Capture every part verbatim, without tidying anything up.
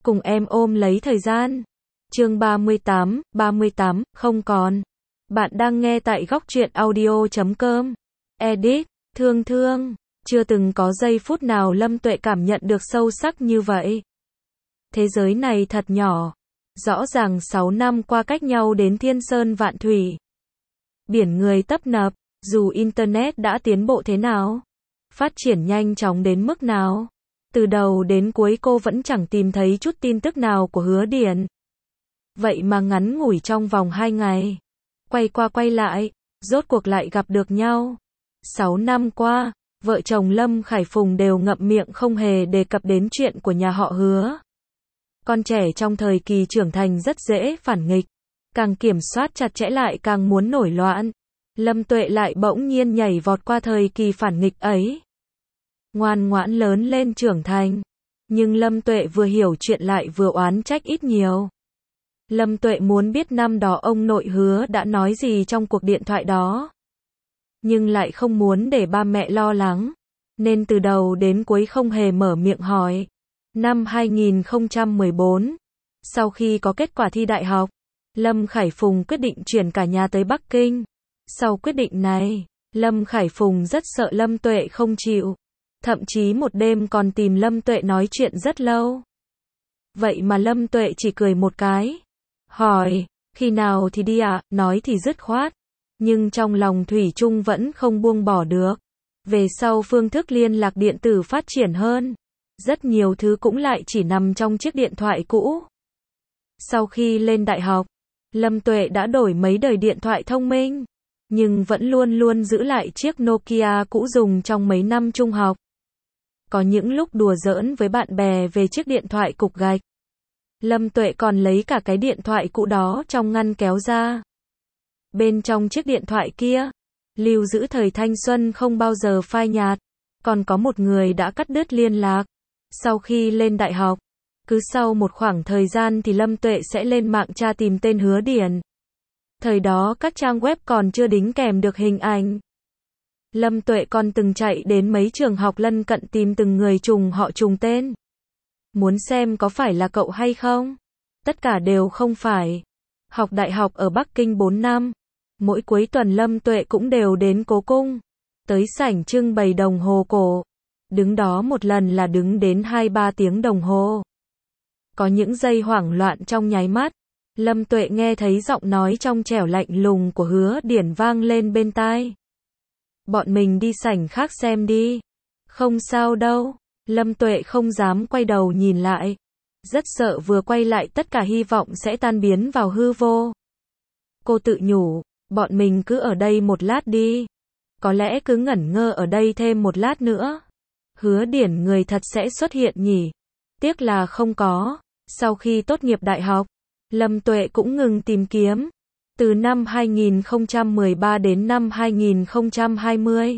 cùng em ôm lấy thời gian. Chương ba mươi tám, ba mươi tám, không còn. Bạn đang nghe tại góc truyện audio chấm com. Edit, thương thương, chưa từng có giây phút nào Lâm Tuệ cảm nhận được sâu sắc như vậy. Thế giới này thật nhỏ. Rõ ràng sáu năm qua cách nhau đến thiên sơn vạn thủy. Biển người tấp nập, dù Internet đã tiến bộ thế nào, phát triển nhanh chóng đến mức nào, từ đầu đến cuối cô vẫn chẳng tìm thấy chút tin tức nào của Hứa Điển. Vậy mà ngắn ngủi trong vòng hai ngày, quay qua quay lại, rốt cuộc lại gặp được nhau. Sáu năm qua, vợ chồng Lâm Khải Phùng đều ngậm miệng không hề đề cập đến chuyện của nhà họ Hứa. Con trẻ trong thời kỳ trưởng thành rất dễ phản nghịch, càng kiểm soát chặt chẽ lại càng muốn nổi loạn. Lâm Tuệ lại bỗng nhiên nhảy vọt qua thời kỳ phản nghịch ấy. Ngoan ngoãn lớn lên trưởng thành. Nhưng Lâm Tuệ vừa hiểu chuyện lại vừa oán trách ít nhiều. Lâm Tuệ muốn biết năm đó ông nội Hứa đã nói gì trong cuộc điện thoại đó. Nhưng lại không muốn để ba mẹ lo lắng, nên từ đầu đến cuối không hề mở miệng hỏi. Năm hai nghìn không trăm mười bốn, sau khi có kết quả thi đại học, Lâm Khải Phùng quyết định chuyển cả nhà tới Bắc Kinh. Sau quyết định này, Lâm Khải Phùng rất sợ Lâm Tuệ không chịu. Thậm chí một đêm còn tìm Lâm Tuệ nói chuyện rất lâu. Vậy mà Lâm Tuệ chỉ cười một cái. Hỏi, khi nào thì đi ạ, à? Nói thì dứt khoát. Nhưng trong lòng thủy chung vẫn không buông bỏ được. Về sau phương thức liên lạc điện tử phát triển hơn. Rất nhiều thứ cũng lại chỉ nằm trong chiếc điện thoại cũ. Sau khi lên đại học, Lâm Tuệ đã đổi mấy đời điện thoại thông minh. Nhưng vẫn luôn luôn giữ lại chiếc Nokia cũ dùng trong mấy năm trung học. Có những lúc đùa giỡn với bạn bè về chiếc điện thoại cục gạch. Lâm Tuệ còn lấy cả cái điện thoại cũ đó trong ngăn kéo ra. Bên trong chiếc điện thoại kia, lưu giữ thời thanh xuân không bao giờ phai nhạt. Còn có một người đã cắt đứt liên lạc. Sau khi lên đại học, cứ sau một khoảng thời gian thì Lâm Tuệ sẽ lên mạng tra tìm tên Hứa Điển. Thời đó các trang web còn chưa đính kèm được hình ảnh. Lâm Tuệ còn từng chạy đến mấy trường học lân cận tìm từng người trùng họ trùng tên. Muốn xem có phải là cậu hay không? Tất cả đều không phải. Học đại học ở Bắc Kinh bốn năm. Mỗi cuối tuần Lâm Tuệ cũng đều đến Cố Cung. Tới sảnh trưng bày đồng hồ cổ. Đứng đó một lần là đứng đến hai ba tiếng đồng hồ. Có những giây hoảng loạn trong nháy mắt. Lâm Tuệ nghe thấy giọng nói trong trẻo lạnh lùng của Hứa Điển vang lên bên tai. Bọn mình đi sảnh khác xem đi. Không sao đâu. Lâm Tuệ không dám quay đầu nhìn lại. Rất sợ vừa quay lại tất cả hy vọng sẽ tan biến vào hư vô. Cô tự nhủ, bọn mình cứ ở đây một lát đi. Có lẽ cứ ngẩn ngơ ở đây thêm một lát nữa. Hứa Điển người thật sẽ xuất hiện nhỉ? Tiếc là không có. Sau khi tốt nghiệp đại học, Lâm Tuệ cũng ngừng tìm kiếm. Từ năm hai nghìn không trăm mười ba đến năm hai nghìn không trăm hai mươi.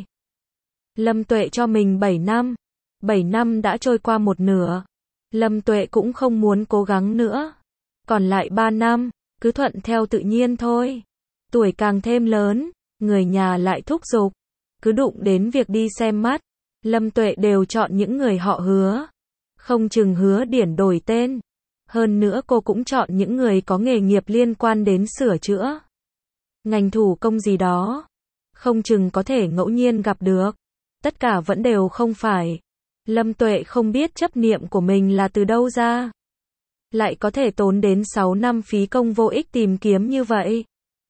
Lâm Tuệ cho mình bảy năm. bảy năm đã trôi qua một nửa. Lâm Tuệ cũng không muốn cố gắng nữa. Còn lại ba năm, cứ thuận theo tự nhiên thôi. Tuổi càng thêm lớn, người nhà lại thúc giục. Cứ đụng đến việc đi xem mắt, Lâm Tuệ đều chọn những người họ Hứa. Không chừng Hứa Điển đổi tên. Hơn nữa cô cũng chọn những người có nghề nghiệp liên quan đến sửa chữa. Ngành thủ công gì đó. Không chừng có thể ngẫu nhiên gặp được. Tất cả vẫn đều không phải. Lâm Tuệ không biết chấp niệm của mình là từ đâu ra. Lại có thể tốn đến sáu năm phí công vô ích tìm kiếm như vậy.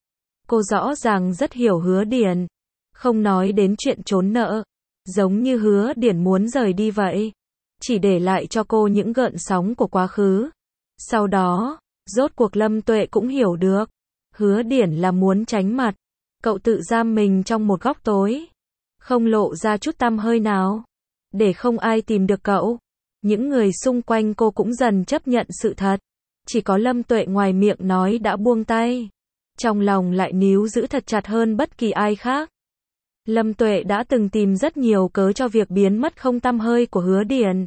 Cô rõ ràng rất hiểu Hứa Điển. Không nói đến chuyện trốn nợ. Giống như Hứa Điển muốn rời đi vậy. Chỉ để lại cho cô những gợn sóng của quá khứ. Sau đó, rốt cuộc Lâm Tuệ cũng hiểu được. Hứa Điển là muốn tránh mặt. Cậu tự giam mình trong một góc tối. Không lộ ra chút tăm hơi nào. Để không ai tìm được cậu. Những người xung quanh cô cũng dần chấp nhận sự thật. Chỉ có Lâm Tuệ ngoài miệng nói đã buông tay. Trong lòng lại níu giữ thật chặt hơn bất kỳ ai khác. Lâm Tuệ đã từng tìm rất nhiều cớ cho việc biến mất không tăm hơi của Hứa Điển.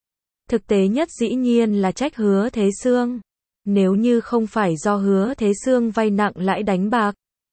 Thực tế nhất dĩ nhiên là trách Hứa Thế Sương. Nếu như không phải do Hứa Thế Sương vay nặng lãi đánh bạc,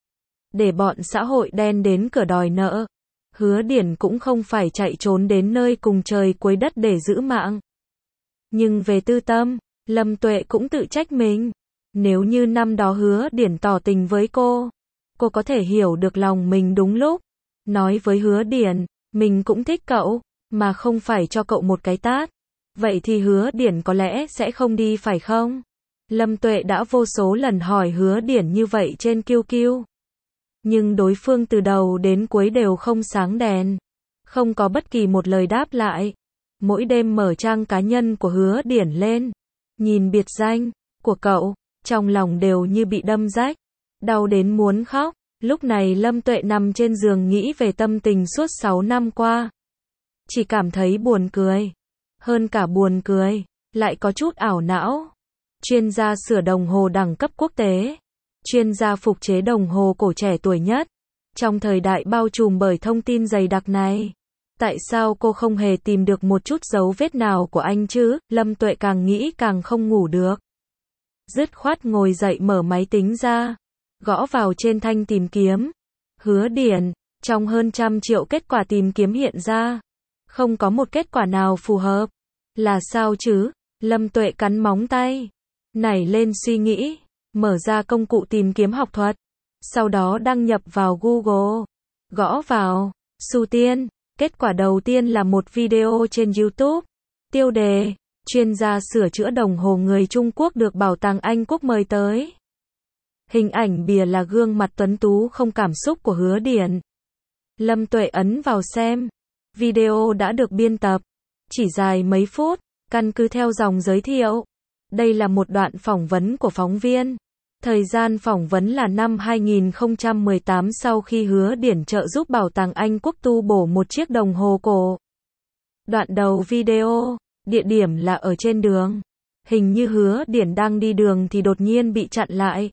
để bọn xã hội đen đến cửa đòi nợ, Hứa Điển cũng không phải chạy trốn đến nơi cùng trời cuối đất để giữ mạng. Nhưng về tư tâm, Lâm Tuệ cũng tự trách mình. Nếu như năm đó Hứa Điển tỏ tình với cô, cô có thể hiểu được lòng mình đúng lúc. Nói với Hứa Điển, mình cũng thích cậu, mà không phải cho cậu một cái tát. Vậy thì Hứa Điển có lẽ sẽ không đi phải không? Lâm Tuệ đã vô số lần hỏi Hứa Điển như vậy trên Q Q. Nhưng đối phương từ đầu đến cuối đều không sáng đèn. Không có bất kỳ một lời đáp lại. Mỗi đêm mở trang cá nhân của Hứa Điển lên, nhìn biệt danh của cậu, trong lòng đều như bị đâm rách, đau đến muốn khóc. Lúc này Lâm Tuệ nằm trên giường nghĩ về tâm tình suốt sáu năm qua. Chỉ cảm thấy buồn cười. Hơn cả buồn cười, lại có chút ảo não. Chuyên gia sửa đồng hồ đẳng cấp quốc tế. Chuyên gia phục chế đồng hồ cổ trẻ tuổi nhất. Trong thời đại bao trùm bởi thông tin dày đặc này. Tại sao cô không hề tìm được một chút dấu vết nào của anh chứ? Lâm Tuệ càng nghĩ càng không ngủ được. Dứt khoát ngồi dậy mở máy tính ra. Gõ vào trên thanh tìm kiếm. Hứa Điển, trong hơn trăm triệu kết quả tìm kiếm hiện ra. Không có một kết quả nào phù hợp. Là sao chứ? Lâm Tuệ cắn móng tay. Nảy lên suy nghĩ. Mở ra công cụ tìm kiếm học thuật. Sau đó đăng nhập vào Google. Gõ vào Su Tiên. Kết quả đầu tiên là một video trên YouTube. Tiêu đề: chuyên gia sửa chữa đồng hồ người Trung Quốc được Bảo tàng Anh Quốc mời tới. Hình ảnh bìa là gương mặt tuấn tú không cảm xúc của Hứa Điển. Lâm Tuệ ấn vào xem. Video đã được biên tập. Chỉ dài mấy phút, căn cứ theo dòng giới thiệu. Đây là một đoạn phỏng vấn của phóng viên. Thời gian phỏng vấn là năm hai nghìn không trăm mười tám sau khi Hứa Điển trợ giúp Bảo tàng Anh Quốc tu bổ một chiếc đồng hồ cổ. Đoạn đầu video, địa điểm là ở trên đường. Hình như Hứa Điển đang đi đường thì đột nhiên bị chặn lại.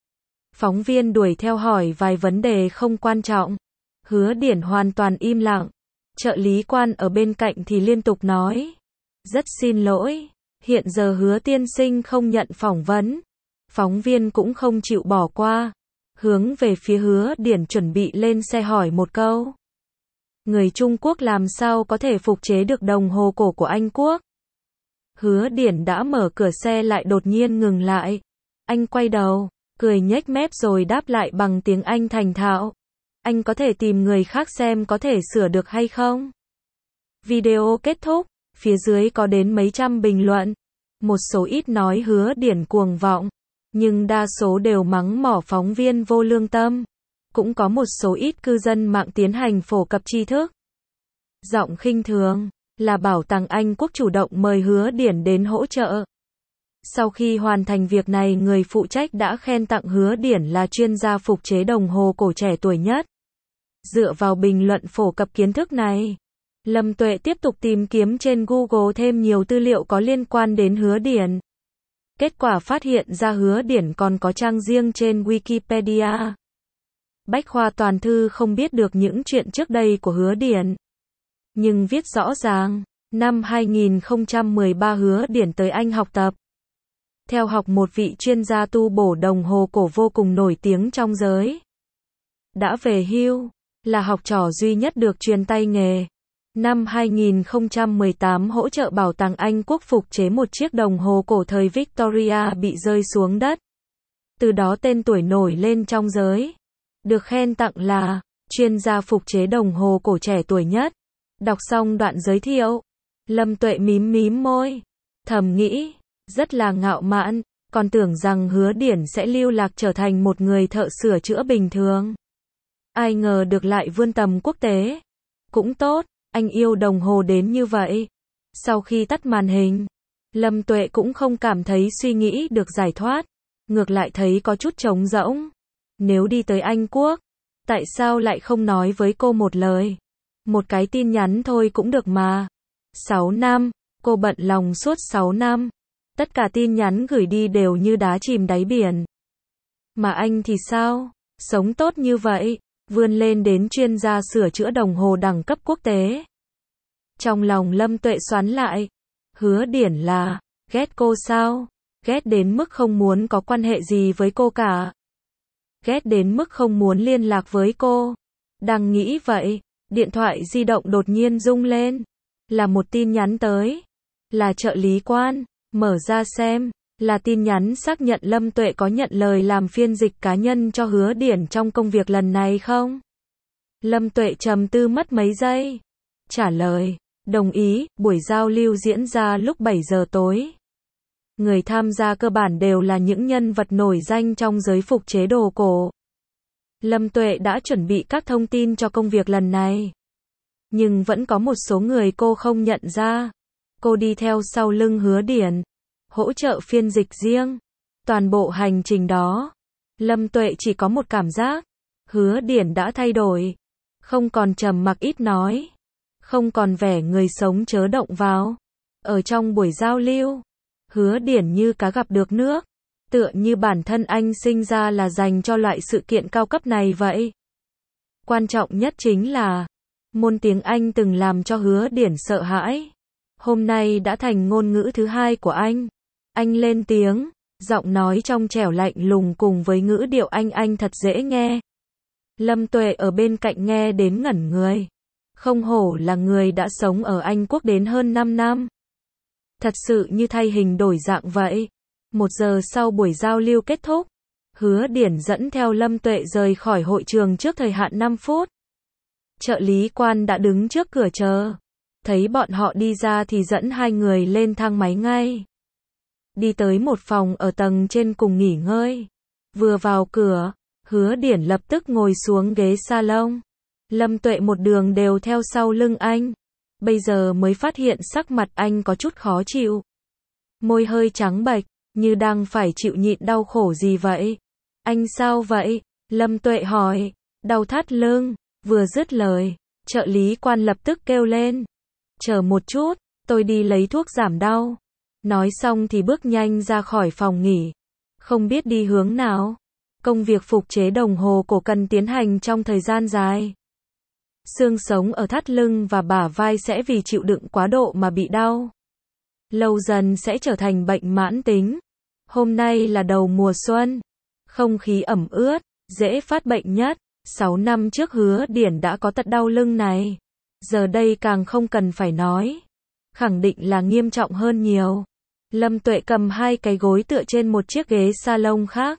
Phóng viên đuổi theo hỏi vài vấn đề không quan trọng. Hứa Điển hoàn toàn im lặng. Trợ lý quan ở bên cạnh thì liên tục nói. Rất xin lỗi, hiện giờ Hứa tiên sinh không nhận phỏng vấn. Phóng viên cũng không chịu bỏ qua. Hướng về phía Hứa Điển chuẩn bị lên xe hỏi một câu. Người Trung Quốc làm sao có thể phục chế được đồng hồ cổ của Anh Quốc? Hứa Điển đã mở cửa xe lại đột nhiên ngừng lại. Anh quay đầu, cười nhếch mép rồi đáp lại bằng tiếng Anh thành thạo. Anh có thể tìm người khác xem có thể sửa được hay không? Video kết thúc, phía dưới có đến mấy trăm bình luận. Một số ít nói Hứa Điển cuồng vọng, nhưng đa số đều mắng mỏ phóng viên vô lương tâm. Cũng có một số ít cư dân mạng tiến hành phổ cập tri thức. Giọng khinh thường, là Bảo tàng Anh Quốc chủ động mời Hứa Điển đến hỗ trợ. Sau khi hoàn thành việc này, người phụ trách đã khen tặng Hứa Điển là chuyên gia phục chế đồng hồ cổ trẻ tuổi nhất. Dựa vào bình luận phổ cập kiến thức này, Lâm Tuệ tiếp tục tìm kiếm trên Google thêm nhiều tư liệu có liên quan đến Hứa Điển. Kết quả phát hiện ra Hứa Điển còn có trang riêng trên Wikipedia. Bách khoa toàn thư không biết được những chuyện trước đây của Hứa Điển. Nhưng viết rõ ràng, năm hai nghìn không trăm mười ba Hứa Điển tới Anh học tập. Theo học một vị chuyên gia tu bổ đồng hồ cổ vô cùng nổi tiếng trong giới. Đã về hưu, là học trò duy nhất được truyền tay nghề. Năm hai nghìn không trăm mười tám hỗ trợ Bảo tàng Anh Quốc phục chế một chiếc đồng hồ cổ thời Victoria bị rơi xuống đất. Từ đó tên tuổi nổi lên trong giới. Được khen tặng là chuyên gia phục chế đồng hồ cổ trẻ tuổi nhất. Đọc xong đoạn giới thiệu, Lâm Tuệ mím mím môi, thầm nghĩ, rất là ngạo mạn, còn tưởng rằng Hứa Điển sẽ lưu lạc trở thành một người thợ sửa chữa bình thường. Ai ngờ được lại vươn tầm quốc tế. Cũng tốt, anh yêu đồng hồ đến như vậy. Sau khi tắt màn hình, Lâm Tuệ cũng không cảm thấy suy nghĩ được giải thoát, ngược lại thấy có chút trống rỗng. Nếu đi tới Anh Quốc, tại sao lại không nói với cô một lời? Một cái tin nhắn thôi cũng được mà. sáu năm, cô bận lòng suốt sáu năm. Tất cả tin nhắn gửi đi đều như đá chìm đáy biển. Mà anh thì sao? Sống tốt như vậy, vươn lên đến chuyên gia sửa chữa đồng hồ đẳng cấp quốc tế. Trong lòng Lâm Tuệ xoắn lại. Hứa Điển là, ghét cô sao? Ghét đến mức không muốn có quan hệ gì với cô cả. Ghét đến mức không muốn liên lạc với cô. Đang nghĩ vậy, điện thoại di động đột nhiên rung lên. Là một tin nhắn tới. Là trợ lý quan. Mở ra xem, là tin nhắn xác nhận Lâm Tuệ có nhận lời làm phiên dịch cá nhân cho Hứa Điển trong công việc lần này không? Lâm Tuệ trầm tư mất mấy giây. Trả lời, đồng ý, buổi giao lưu diễn ra lúc bảy giờ tối. Người tham gia cơ bản đều là những nhân vật nổi danh trong giới phục chế đồ cổ. Lâm Tuệ đã chuẩn bị các thông tin cho công việc lần này. Nhưng vẫn có một số người cô không nhận ra. Cô đi theo sau lưng Hứa Điển, hỗ trợ phiên dịch riêng. Toàn bộ hành trình đó, Lâm Tuệ chỉ có một cảm giác. Hứa Điển đã thay đổi. Không còn trầm mặc ít nói. Không còn vẻ người sống chớ động vào. Ở trong buổi giao lưu, Hứa Điển như cá gặp được nước. Tựa như bản thân anh sinh ra là dành cho loại sự kiện cao cấp này vậy. Quan trọng nhất chính là, môn tiếng Anh từng làm cho Hứa Điển sợ hãi. Hôm nay đã thành ngôn ngữ thứ hai của anh. Anh lên tiếng, giọng nói trong trẻo lạnh lùng cùng với ngữ điệu anh anh thật dễ nghe. Lâm Tuệ ở bên cạnh nghe đến ngẩn người. Không hổ là người đã sống ở Anh Quốc đến hơn năm năm. Thật sự như thay hình đổi dạng vậy. Một giờ sau buổi giao lưu kết thúc, Hứa Điển dẫn theo Lâm Tuệ rời khỏi hội trường trước thời hạn năm phút. Trợ lý quan đã đứng trước cửa chờ. Thấy bọn họ đi ra thì dẫn hai người lên thang máy ngay. Đi tới một phòng ở tầng trên cùng nghỉ ngơi. Vừa vào cửa, Hứa Điển lập tức ngồi xuống ghế salon. Lâm Tuệ một đường đều theo sau lưng anh. Bây giờ mới phát hiện sắc mặt anh có chút khó chịu. Môi hơi trắng bệch, như đang phải chịu nhịn đau khổ gì vậy. Anh sao vậy? Lâm Tuệ hỏi. Đau thắt lưng. Vừa dứt lời, trợ lý quan lập tức kêu lên. Chờ một chút, tôi đi lấy thuốc giảm đau. Nói xong thì bước nhanh ra khỏi phòng nghỉ. Không biết đi hướng nào. Công việc phục chế đồng hồ cổ cần tiến hành trong thời gian dài. Xương sống ở thắt lưng và bả vai sẽ vì chịu đựng quá độ mà bị đau. Lâu dần sẽ trở thành bệnh mãn tính. Hôm nay là đầu mùa xuân. Không khí ẩm ướt, dễ phát bệnh nhất. Sáu năm trước Hứa Điển đã có tật đau lưng này. Giờ đây càng không cần phải nói. Khẳng định là nghiêm trọng hơn nhiều. Lâm Tuệ cầm hai cái gối tựa trên một chiếc ghế salon khác.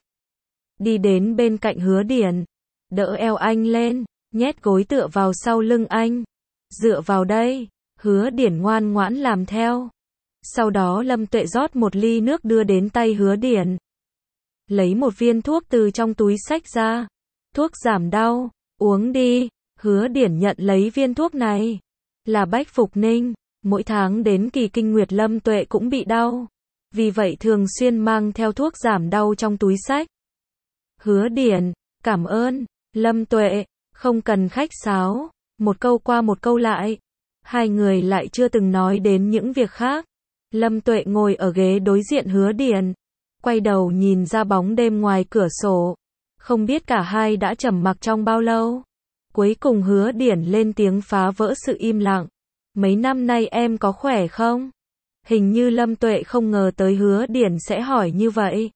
Đi đến bên cạnh Hứa Điển. Đỡ eo anh lên, nhét gối tựa vào sau lưng anh. Dựa vào đây. Hứa Điển ngoan ngoãn làm theo. Sau đó Lâm Tuệ rót một ly nước đưa đến tay Hứa Điển. Lấy một viên thuốc từ trong túi xách ra. Thuốc giảm đau, uống đi. Hứa Điển nhận lấy viên thuốc này. Là Bách Phục Ninh. Mỗi tháng đến kỳ kinh nguyệt Lâm Tuệ cũng bị đau. Vì vậy thường xuyên mang theo thuốc giảm đau trong túi xách. Hứa Điển, cảm ơn. Lâm Tuệ, không cần khách sáo. Một câu qua một câu lại. Hai người lại chưa từng nói đến những việc khác. Lâm Tuệ ngồi ở ghế đối diện Hứa Điển. Quay đầu nhìn ra bóng đêm ngoài cửa sổ. Không biết cả hai đã trầm mặc trong bao lâu. Cuối cùng Hứa Điển lên tiếng phá vỡ sự im lặng. Mấy năm nay em có khỏe không? Hình như Lâm Tuệ không ngờ tới Hứa Điển sẽ hỏi như vậy.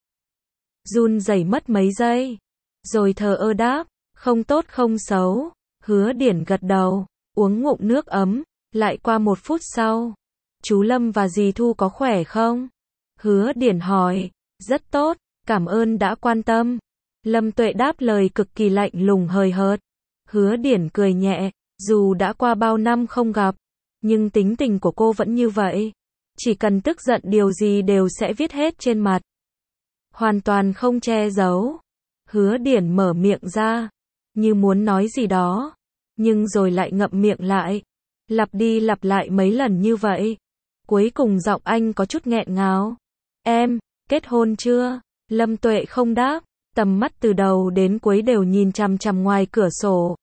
Run rẩy mất mấy giây. Rồi thờ ơ đáp, không tốt không xấu. Hứa Điển gật đầu, uống ngụm nước ấm. Lại qua một phút sau. Chú Lâm và dì Thu có khỏe không? Hứa Điển hỏi, rất tốt, cảm ơn đã quan tâm. Lâm Tuệ đáp lời cực kỳ lạnh lùng hời hợt. Hứa Điển cười nhẹ, dù đã qua bao năm không gặp, nhưng tính tình của cô vẫn như vậy. Chỉ cần tức giận điều gì đều sẽ viết hết trên mặt. Hoàn toàn không che giấu. Hứa Điển mở miệng ra, như muốn nói gì đó, nhưng rồi lại ngậm miệng lại. Lặp đi lặp lại mấy lần như vậy. Cuối cùng giọng anh có chút nghẹn ngào. Em, kết hôn chưa? Lâm Tuệ không đáp, tầm mắt từ đầu đến cuối đều nhìn chằm chằm ngoài cửa sổ.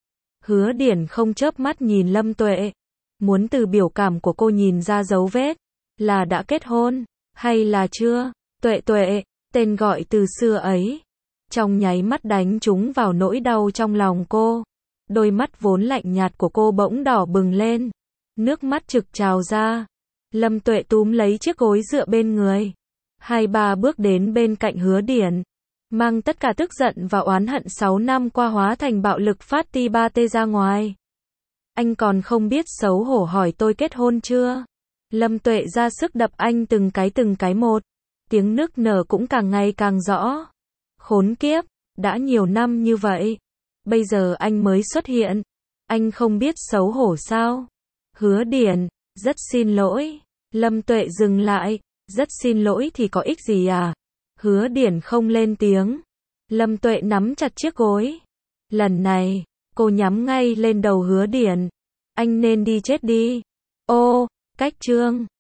Hứa Điển không chớp mắt nhìn Lâm Tuệ. Muốn từ biểu cảm của cô nhìn ra dấu vết. Là đã kết hôn, hay là chưa? Tuệ Tuệ, tên gọi từ xưa ấy. Trong nháy mắt đánh trúng vào nỗi đau trong lòng cô. Đôi mắt vốn lạnh nhạt của cô bỗng đỏ bừng lên. Nước mắt trực trào ra. Lâm Tuệ túm lấy chiếc gối dựa bên người. Hai ba bước đến bên cạnh Hứa Điển. Mang tất cả tức giận và oán hận sáu năm qua hóa thành bạo lực phát ti ba tê ra ngoài. Anh còn không biết xấu hổ hỏi tôi kết hôn chưa? Lâm Tuệ ra sức đập anh từng cái từng cái một. Tiếng nức nở cũng càng ngày càng rõ. Khốn kiếp, đã nhiều năm như vậy. Bây giờ anh mới xuất hiện. Anh không biết xấu hổ sao? Hứa Điển, rất xin lỗi. Lâm Tuệ dừng lại. Rất xin lỗi thì có ích gì à? Hứa Điển không lên tiếng. Lâm Tuệ nắm chặt chiếc gối. Lần này, cô nhắm ngay lên đầu Hứa Điển. Anh nên đi chết đi. Ô, cách chương.